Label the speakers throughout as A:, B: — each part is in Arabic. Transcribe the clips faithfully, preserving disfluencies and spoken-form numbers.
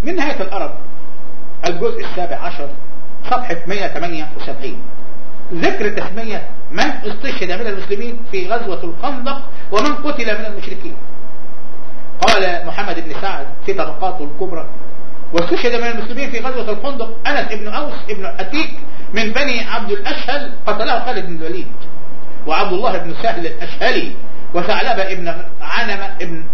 A: من نهاية الأرب الجزء السابع عشر صفحة مئة وثمانية وسبعين، ذكر تسمية من استشهد من المسلمين في غزوة الخندق ومن قتل من المشركين. قال محمد بن سعد في طبقاته الكبرى: واستشهد من المسلمين في غزوة الخندق أنس بن أوس بن أتيك من بني عبد الأشهل قتله خالد بن الوليد، وعبد الله بن سهل الأشهلي، وثعلبة بن عنمة بن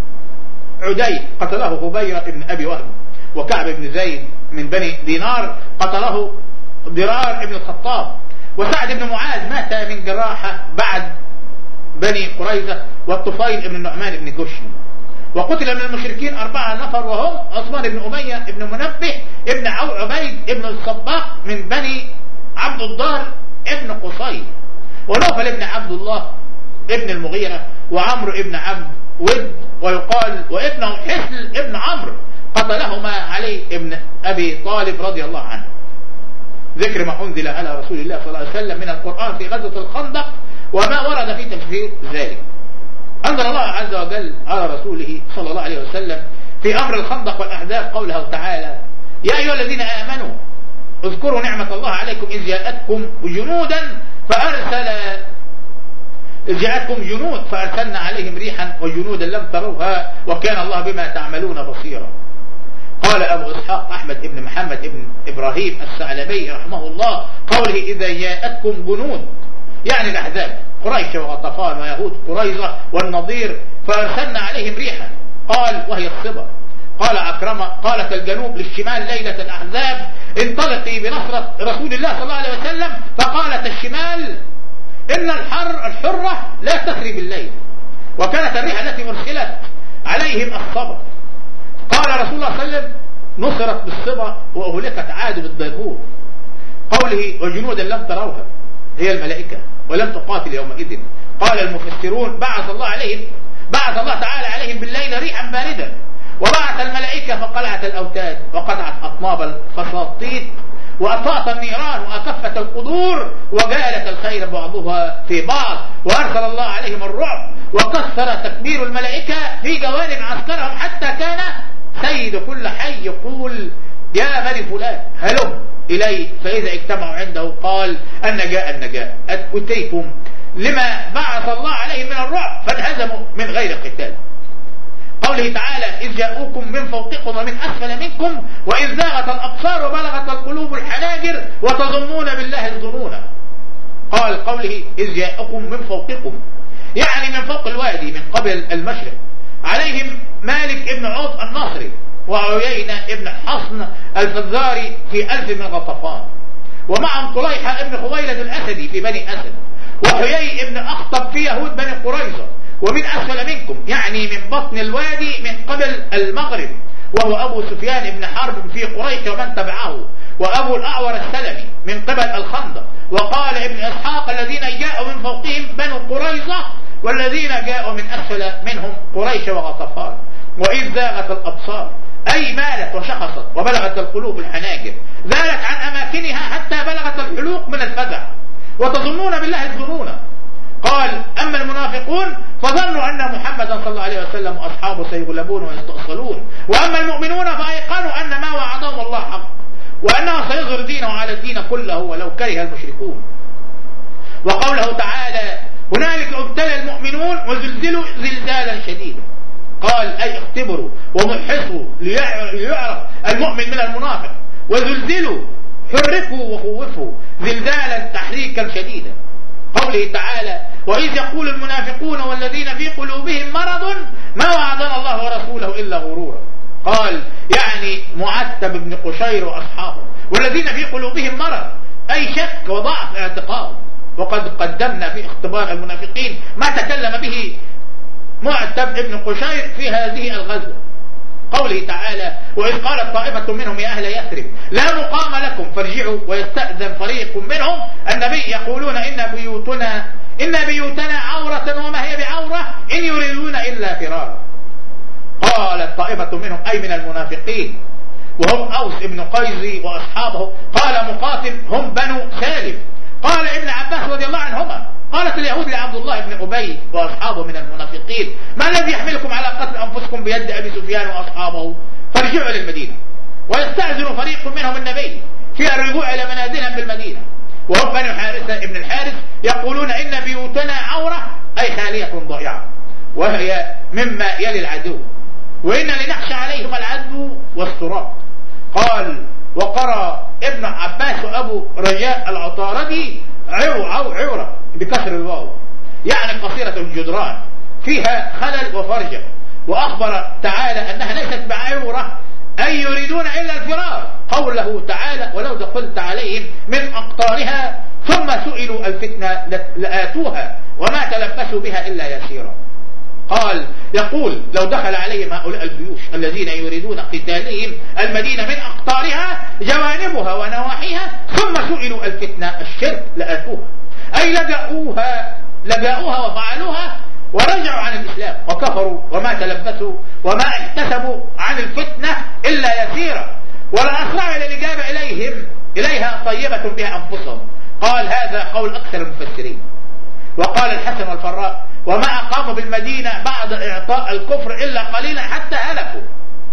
A: عدي قتله هبيرة بن أبي وهب، وكعب بن زيد من بني دينار قتله ضرار بن الخطاب، وسعد بن معاذ مات من جراحة بعد بني قريظة، والطفيل بن النعمان بن جشم. وقتل من المشركين أربعة نفر وهم عثمان بن أمية بن منبه ابن عبيد بن الصباح من بني عبد الدار ابن قصي، ونوفل بن عبد الله ابن المغيرة، وعمرو ابن عبد ود ويقال وابنه حسل ابن عمرو قتلهما علي ابن أبي طالب رضي الله عنه. ذكر ما أنزل على رسول الله صلى الله عليه وسلم من القرآن في غزوة الخندق وما ورد في تفسير ذلك. أنزل الله عز وجل على رسوله صلى الله عليه وسلم في أمر الخندق والأحزاب قوله تعالى: يا أيها الذين آمنوا اذكروا نعمة الله عليكم إذ جاءتكم جنودا فأرسل إذ جاءتكم جنود فأرسلنا عليهم ريحا وجنودا لم تروها وكان الله بما تعملون بصيرا. قال أبو إسحاق أحمد بن محمد بن إبراهيم الثعلبي رحمه الله قوله: إذا جاءتكم جنود يعني الأحزاب قريش وغطفان ويهود قريظة والنضير فأرسلنا عليهم ريحا، قال وهي الصبا. قال عكرمة: قالت الجنوب للشمال ليلة الأحزاب: انطلقي بنصرة رسول الله صلى الله عليه وسلم. فقالت الشمال: إن الحر الحرة لا تسري بالليل. وكانت الريح التي أرسلت عليهم الصبا. قال رسول الله صلى الله عليه وسلم: نصرت بالصبا وأهلكت عاد بالديبور. قوله وجنودا لم تروها هي الملائكة ولم تقاتل يومئذ. قال المفسرون: بعث الله عليهم بعث الله تعالى عليهم بالليل ريحا باردا، وبعث الملائكة فقلعت الأوتاد وقطعت أطناب الفساطيط وأطفأت النيران وأكفت القدور وجالت الخير بعضها في بعض، وأرسل الله عليهم الرعب وكثر تكبير الملائكة في جوانب عسكرهم حتى كان سيد كل حي يقول: يا بني فلان هلم إليه، فإذا اجتمعوا عنده قال: النجاء النجاء أتيتم لما بعث الله عليهم من الرعب فانهزموا من غير قتال. قوله تعالى: إذ جاءوكم من فوقكم ومن أسفل منكم وإذ زاغت الأبصار وبلغت القلوب الحناجر وتظنون بالله الظنون. قال قوله: إذ جاءوكم من فوقكم يعني من فوق الوادي من قبل المشرق، عليهم مالك ابن عوف الناصري وعيينة ابن حصن الفزاري في ألف من غطفان، ومعهم طليحة ابن خويلد الأسدي في بني أسد، وحيي ابن أخطب في يهود بني قريظة، ومن أسفل منكم يعني من بطن الوادي من قبل المغرب، وهو أبو سفيان بن حرب في قريش ومن تبعه، وأبو الأعور السلمي من قبل الخندق. وقال ابن إسحاق: الذين جاءوا من فوقهم بنو قريظة والذين جاءوا من أسفل منهم قريش وغطفان. وإذ زاغت الأبصار أي مالت وشخصت وبلغت القلوب الحناجر، ذالت عن أماكنها حتى بلغت الحلوق من الفزع، وتظنون بالله الظنون. قال: أما المنافقون فظنوا أن محمدا صلى الله عليه وسلم وأصحابه سيغلبون ويستأصلون، وأما المؤمنون فأيقنوا أن ما وعدهم الله حق، وأنه سيظهر دينه على الدين كله ولو كره المشركون. وقوله تعالى: هنالك ابتلى المؤمنون وزلزلوا زلزالا شديدا. قال: أي اختبروا ومحصوا ليعرف المؤمن من المنافق، وزلزلوا حركوا وخوفوا زلزالا تحريكا شديدا. قوله تعالى: وإذ يقول المنافقون والذين في قلوبهم مرض ما وعدنا الله ورسوله إلا غرورا. قال: يعني معتب بن قشير وأصحابه، والذين في قلوبهم مرض أي شك وضعف اعتقاد. وقد قدمنا في اختبار المنافقين ما تكلم به معتب بن قشير في هذه الغزوة. قوله تعالى: وإذ قالت طائفة منهم يا أهل يثرب لا مقام لكم فارجعوا ويستأذن فريق منهم النبي يقولون إن بيوتنا إن بيوتنا عورة وما هي بعورة إن يريدون إلا فرارا. قالت طائفة منهم أي من المنافقين وهم أوس بن قيس وأصحابه. قال مقاتل: هم بنو سالم. قال ابن عباس رضي الله عنهما: قالت اليهود لعبد الله بن أبي وأصحابه من المنافقين: ما الذي يحملكم على قتل أنفسكم بيد أبي سفيان وأصحابه؟ فارجعوا للمدينة. ويستأذن فريق منهم النبي في الرجوع إلى منازلهم بالمدينة، وهم بني حارثة ابن الحارث يقولون إن بيوتنا عورة أي خالية ضائعة، وهي مما يلي العدو، وإن لنخشى عليهم العدو والسراق. قال: وقرأ ابن عباس وأبو رجاء العطاردي عو عو عورة بكسر الواو، يعني قصيرة الجدران فيها خلل وفرجة. وأخبر تعالى أنها ليست بعورة أي يريدون إلا الفرار، قوله تعالى: ولو دخلت عليهم من أقطارها ثم سئلوا الفتنة لآتوها وما تلبسوا بها إلا يسيرا. قال يقول: لو دخل عليهم هؤلاء الجيوش الذين يريدون قتالهم المدينة من أقطارها جوانبها ونواحيها ثم سئلوا الفتنة الشرك لآتوها، أي لجأوها لجأوها وفعلوها ورجعوا عن الإسلام وكفروا وما تلبسوا وما احتسبوا عن الفتنة إلا يسيرا، ولا أسرعوا إلى الإجابة إليهم إليها طيبة بها أنفسهم. قال: هذا قول أكثر المفسرين. وقال الحسن والفراء: وما أقاموا بالمدينة بعد إعطاء الكفر إلا قليلا حتى هلكوا.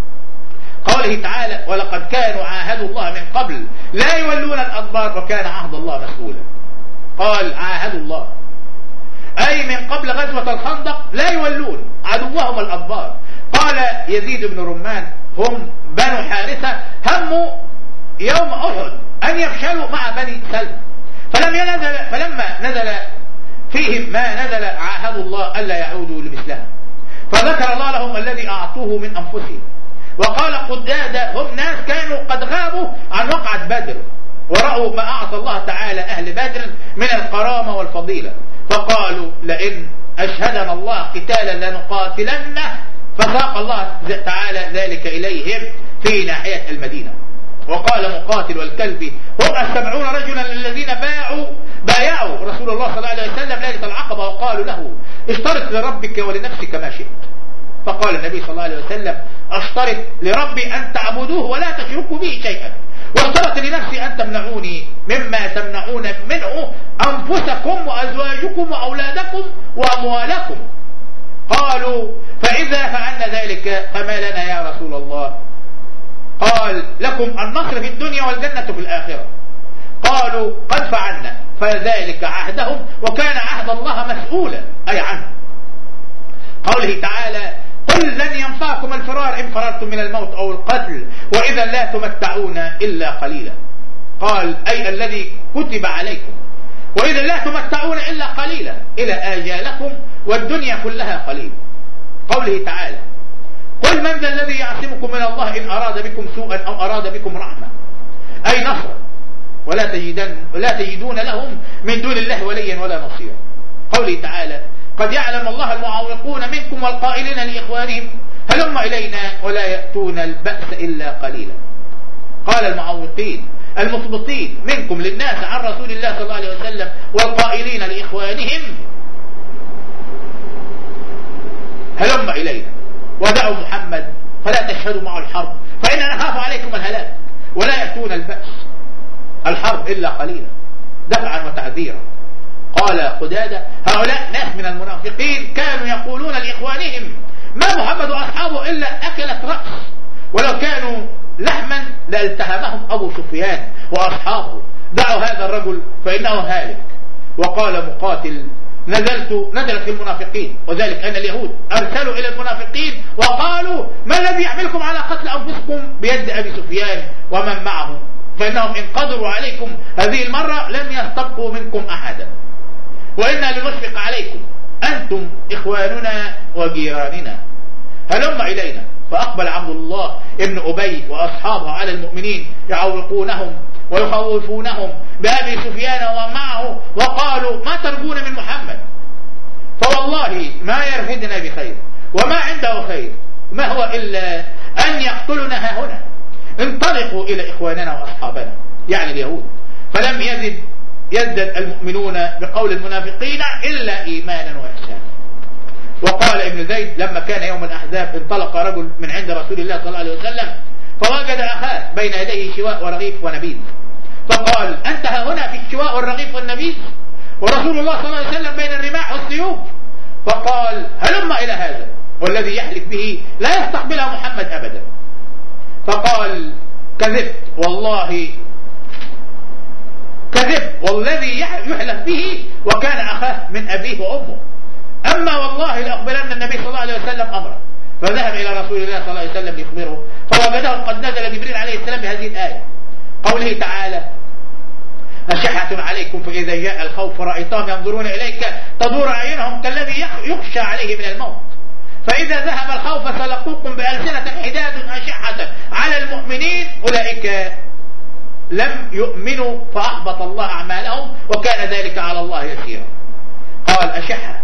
A: قوله تعالى: ولقد كانوا عاهدوا الله من قبل لا يولون الأدبار وكان عهد الله مسؤولا. قال: عاهدوا الله أي من قبل غزوة الخندق لا يولون عدوهم الأدبار. قال يزيد بن رمان: هم بنو حارثة هموا يوم أحد أن يفشلوا مع بني سلمة، فلم ينزل فلما نزل فيهم ما نزل عاهدوا الله ألا يعودوا لمثلها، فذكر الله لهم الذي أعطوه من أنفسهم. وقال قدادة: هم ناس كانوا قد غابوا عن وقعة بدر ورأوا ما أعطى الله تعالى أهل بدر من الكرامة والفضيلة، فقالوا: لئن أشهدنا الله قتالا لنقاتلنه، فساق الله تعالى ذلك إليهم في ناحية المدينة. وقال مقاتل والكلبي: هم السبعون رجلا الذين باعوا بايعوا رسول الله صلى الله عليه وسلم ليلة العقبة وقالوا له: اشترط لربك ولنفسك ما شئت. فقال النبي صلى الله عليه وسلم: اشترط لربي أن تعبدوه ولا تشركوا به شيئا، واشترط لنفسي أن تمنعوني مما تمنعون منه أنفسكم وأزواجكم وأولادكم وأموالكم. قالوا: فإذا فعلنا ذلك فما لنا يا رسول الله؟ قال: لكم النصر في الدنيا والجنة في الآخرة. قالوا: قد فعلنا، فذلك عهدهم وكان عهد الله مسؤولا أي عنه. قوله تعالى: قل لن ينفعكم الفرار إن فررتم من الموت أو القتل وإذا لا تمتعون إلا قليلا. قال: أي الذي كتب عليكم، وإذا لا تمتعون إلا قليلا إلى آجالكم والدنيا كلها قليل. قوله تعالى: قل من ذا الذي يعصمكم من الله إن أراد بكم سوءا أو أراد بكم رحمة، أي نصرا، ولا تجدن ولا تجدون لهم من دون الله وليا ولا نصيرا. قوله تعالى: قد يعلم الله المعوقون منكم والقائلين لإخوانهم هلم إلينا ولا يأتون البأس إلا قليلا. قال المعوقين المثبطين منكم للناس عن رسول الله صلى الله عليه وسلم والقائلين لإخوانهم هلم إلينا ودعوا محمد فلا تشهدوا معه الحرب فإننا نخاف عليكم الهلاك ولا يأتون البأس الحرب إلا قليلا دفعا وتعذيرا. قال قدادة: هؤلاء ناس من المنافقين كانوا يقولون لإخوانهم ما محمد وأصحابه إلا أكلت رأس، ولو كانوا لحما لالتهمهم أبو سفيان وأصحابه، دعوا هذا الرجل فإنه هالك. وقال مقاتل: نزلت نزلت في المنافقين، وذلك أن اليهود أرسلوا إلى المنافقين وقالوا: ما الذي يحملكم على قتل أنفسكم بيد أبي سفيان ومن معه، فإنهم إن قدروا عليكم هذه المرة لم يستبقوا منكم أحدا، وإنا لنشفق عليكم أنتم إخواننا وجيراننا، هلم إلينا. فأقبل عبد الله ابن أبي وأصحابه على المؤمنين يعوقونهم ويخوفونهم بأبي سفيان ومعه، وقالوا: ما ترجون من محمد؟ فوالله ما يرفدنا بخير وما عنده خير، ما هو إلا أن يقتلنا ها هنا، انطلقوا إلى إخواننا وأصحابنا يعني اليهود. فلم يزد يزدد المؤمنون بقول المنافقين إلا إيمانا وإحسانا. وقال ابن زيد: لما كان يوم الأحزاب انطلق رجل من عند رسول الله صلى الله عليه وسلم فوجد أخاه بين يديه شواء ورغيف ونبيذ، فقال: أنت ها هنا في الشواء والرغيف والنبيذ ورسول الله صلى الله عليه وسلم بين الرماح والسيوف؟ فقال: هلم إلى هذا، والذي يحلف به لا يستقبلها محمد أبدا. فقال كذبت والله كذب والذي يحلف به وكان أخاه من أبيه وأمه، أما والله لأخبرن النبي صلى الله عليه وسلم أمره. فذهب إلى رسول الله صلى الله عليه وسلم يخبره، فوجده قد نزل جبريل عليه السلام بهذه الآية، قوله تعالى أشحة عليكم فإذا جاء الخوف رأيتهم ينظرون إليك تدور أعينهم كالذي يخشى عليه من الموت، فإذا ذهب الخوف سلقوكم بألسنة حداد أشحة على المؤمنين أولئك لم يؤمنوا فأحبط الله أعمالهم وكان ذلك على الله يسيرا. قال أشحة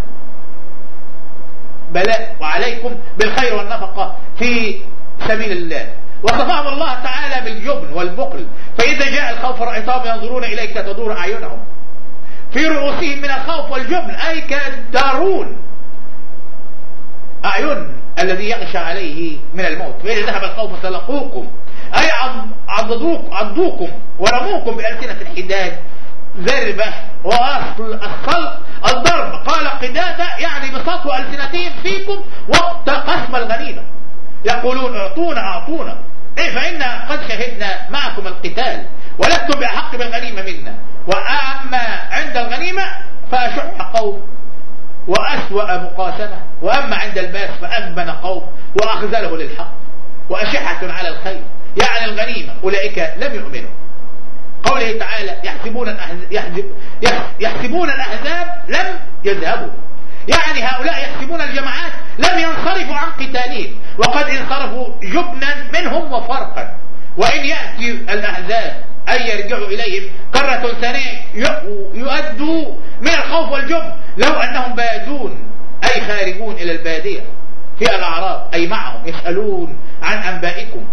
A: بلاء وعليكم بالخير والنفقة في سبيل الله، وصفهم الله تعالى بالجبن والبخل، فإذا جاء الخوف رأيتهم ينظرون إليك تدور أعينهم في رؤوسهم من الخوف والجبن، أي كالدارون أعين الذي يغشى عليه من الموت، فإذا ذهب الخوف سلقوكم أي عضدوك عضوكم ورموكم بألسنة الحداد، ذربة وأصل الخلق الضرب، قال قدادة يعني بسطوا ألسنتهم فيكم وقت قسم الغنيمة، يقولون اعطونا اعطونا إيه فإنا قد شهدنا معكم القتال ولستم بأحق بالغنيمة منا، وأما عند الغنيمة فأشح قوم وأسوأ مقاسمة، وأما عند الباس فأجبن قوم وأخذله للحق وأشحة على الخير، يعني الغنيمة أولئك لم يؤمنوا. قوله تعالى يحسبون الأحزاب, يحسبون الأحزاب لم يذهبوا، يعني هؤلاء يحسبون الجماعات لم ينصرفوا عن قتالهم وقد انصرفوا جبنا منهم وفرقا، وإن يأتي الأحزاب أي يرجعوا إليهم قرة ثانية يؤدوا من الخوف والجبن لو أنهم بادون أي خارجون إلى البادية في الأعراب أي معهم يسألون عن أنبائكم،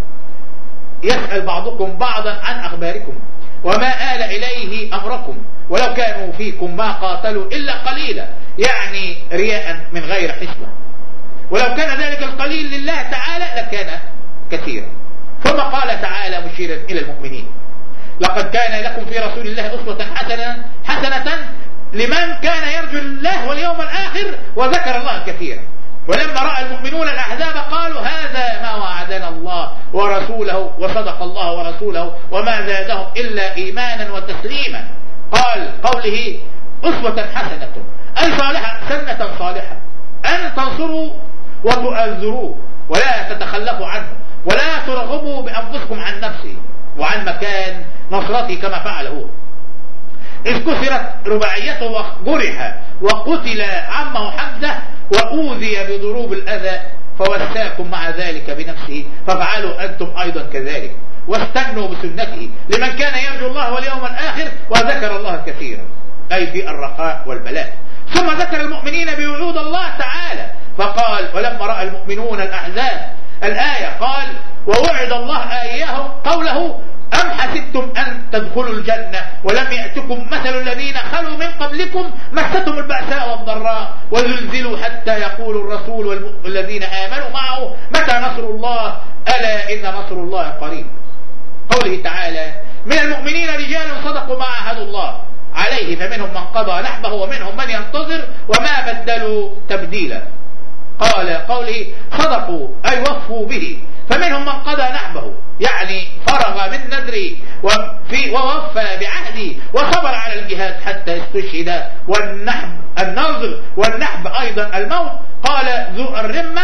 A: يسأل بعضكم بعضا عن أخباركم وما آل إليه أمركم، ولو كانوا فيكم ما قاتلوا إلا قليلا، يعني رياء من غير حسبة، ولو كان ذلك القليل لله تعالى لكان كثيرا. ثم قال تعالى مشيرا إلى المؤمنين لقد كان لكم في رسول الله أسوة حسنة, حسنة لمن كان يرجو الله واليوم الآخر وذكر الله كثيرا. ولما رأى المؤمنون الأحزاب قالوا هذا ما وعدنا الله ورسوله وصدق الله ورسوله وما زادهم إلا إيمانا وتسليما. قال قوله أسوة حسنة أي صالحة سنة صالحة أن تنصروا وتؤذروا ولا تتخلفوا عنه ولا ترغبوا بأنفسكم عن نفسه وعن مكان نصرته كما فعل هو، إذ كسرت رباعيته وجرح وقتل عمه حمزة وأوذي بضروب الأذى فوساكم مع ذلك بنفسه فافعلوا أنتم أيضا كذلك واستنوا بسنته لمن كان يرجو الله واليوم الآخر وذكر الله كثيرا أي في الرخاء والبلاء. ثم ذكر المؤمنين بوعود الله تعالى فقال ولما رأى المؤمنون الأحزاب الآية قال ووعد الله إياهم قوله أم حسبتم أن تدخلوا الجنة ولم يأتكم مثل الذين خلوا من قبلكم مستهم البأساء والضراء وزلزلوا حتى يقول الرسول والذين آمنوا معه متى نصر الله ألا إن نصر الله قريب. قوله تعالى من المؤمنين رجال صدقوا ما عاهدوا الله عليه فمنهم من قضى نحبه ومنهم من ينتظر وما بدلوا تبديلا. قال قوله صدقوا أي وفوا به فمنهم من قضى نحبه يعني فرغ من نذره ووفى بعهده وصبر على الجهاد حتى استشهد. والنحب النظر والنحب أيضا الموت. قال ذو الرمة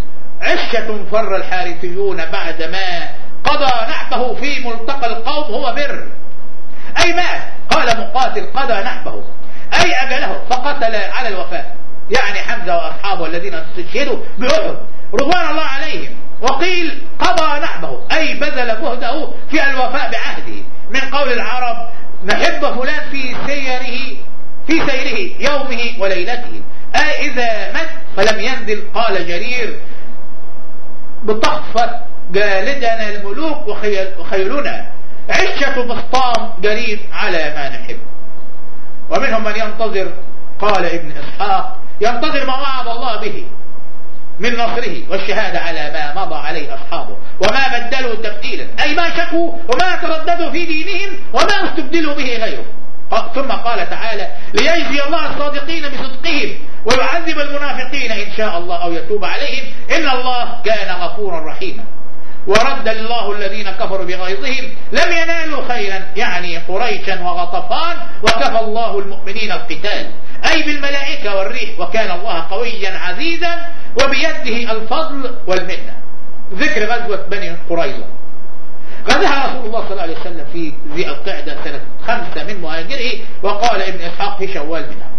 A: عشة فر الحارثيون بعدما قضى نحبه في ملتقى القوم هو بر أي مات. قال مقاتل قضى نحبه أي أجله فقتل على الوفاء يعني حمزة وأصحابه الذين استشهدوا بأحد رضوان الله عليهم. وقيل قضى نحبه أي بذل جهده في الوفاء بعهده من قول العرب نحب فلان في سيره في سيره يومه وليلته أي إذا مات فلم ينزل. قال جرير بتخفت جالدنا الملوك وخيلنا عشة بسطام جرير على ما نحب. ومنهم من ينتظر قال ابن إسحاق ينتظر ما وعد الله به من نصره والشهادة على ما مضى عليه أصحابه وما بدلوا تبديلا أي ما شكوا وما ترددوا في دينهم وما استبدلوا به غيره. ثم قال تعالى ليجزي الله الصادقين بصدقهم ويعذب المنافقين إن شاء الله أو يتوب عليهم إن الله كان غفورا رحيما. ورد الله الذين كفروا بغيظهم لم ينالوا خيرا، يعني قريشا وغطفان، وكفى الله المؤمنين القتال، أي بالملائكة والريح، وكان الله قويا عزيزا وبيده الفضل والمنة. ذكر غزوة بني قريظة. غزاها رسول الله صلى الله عليه وسلم في ذي القعدة سنة خمسة من مهاجره، وقال ابن إسحاق في شوال منها.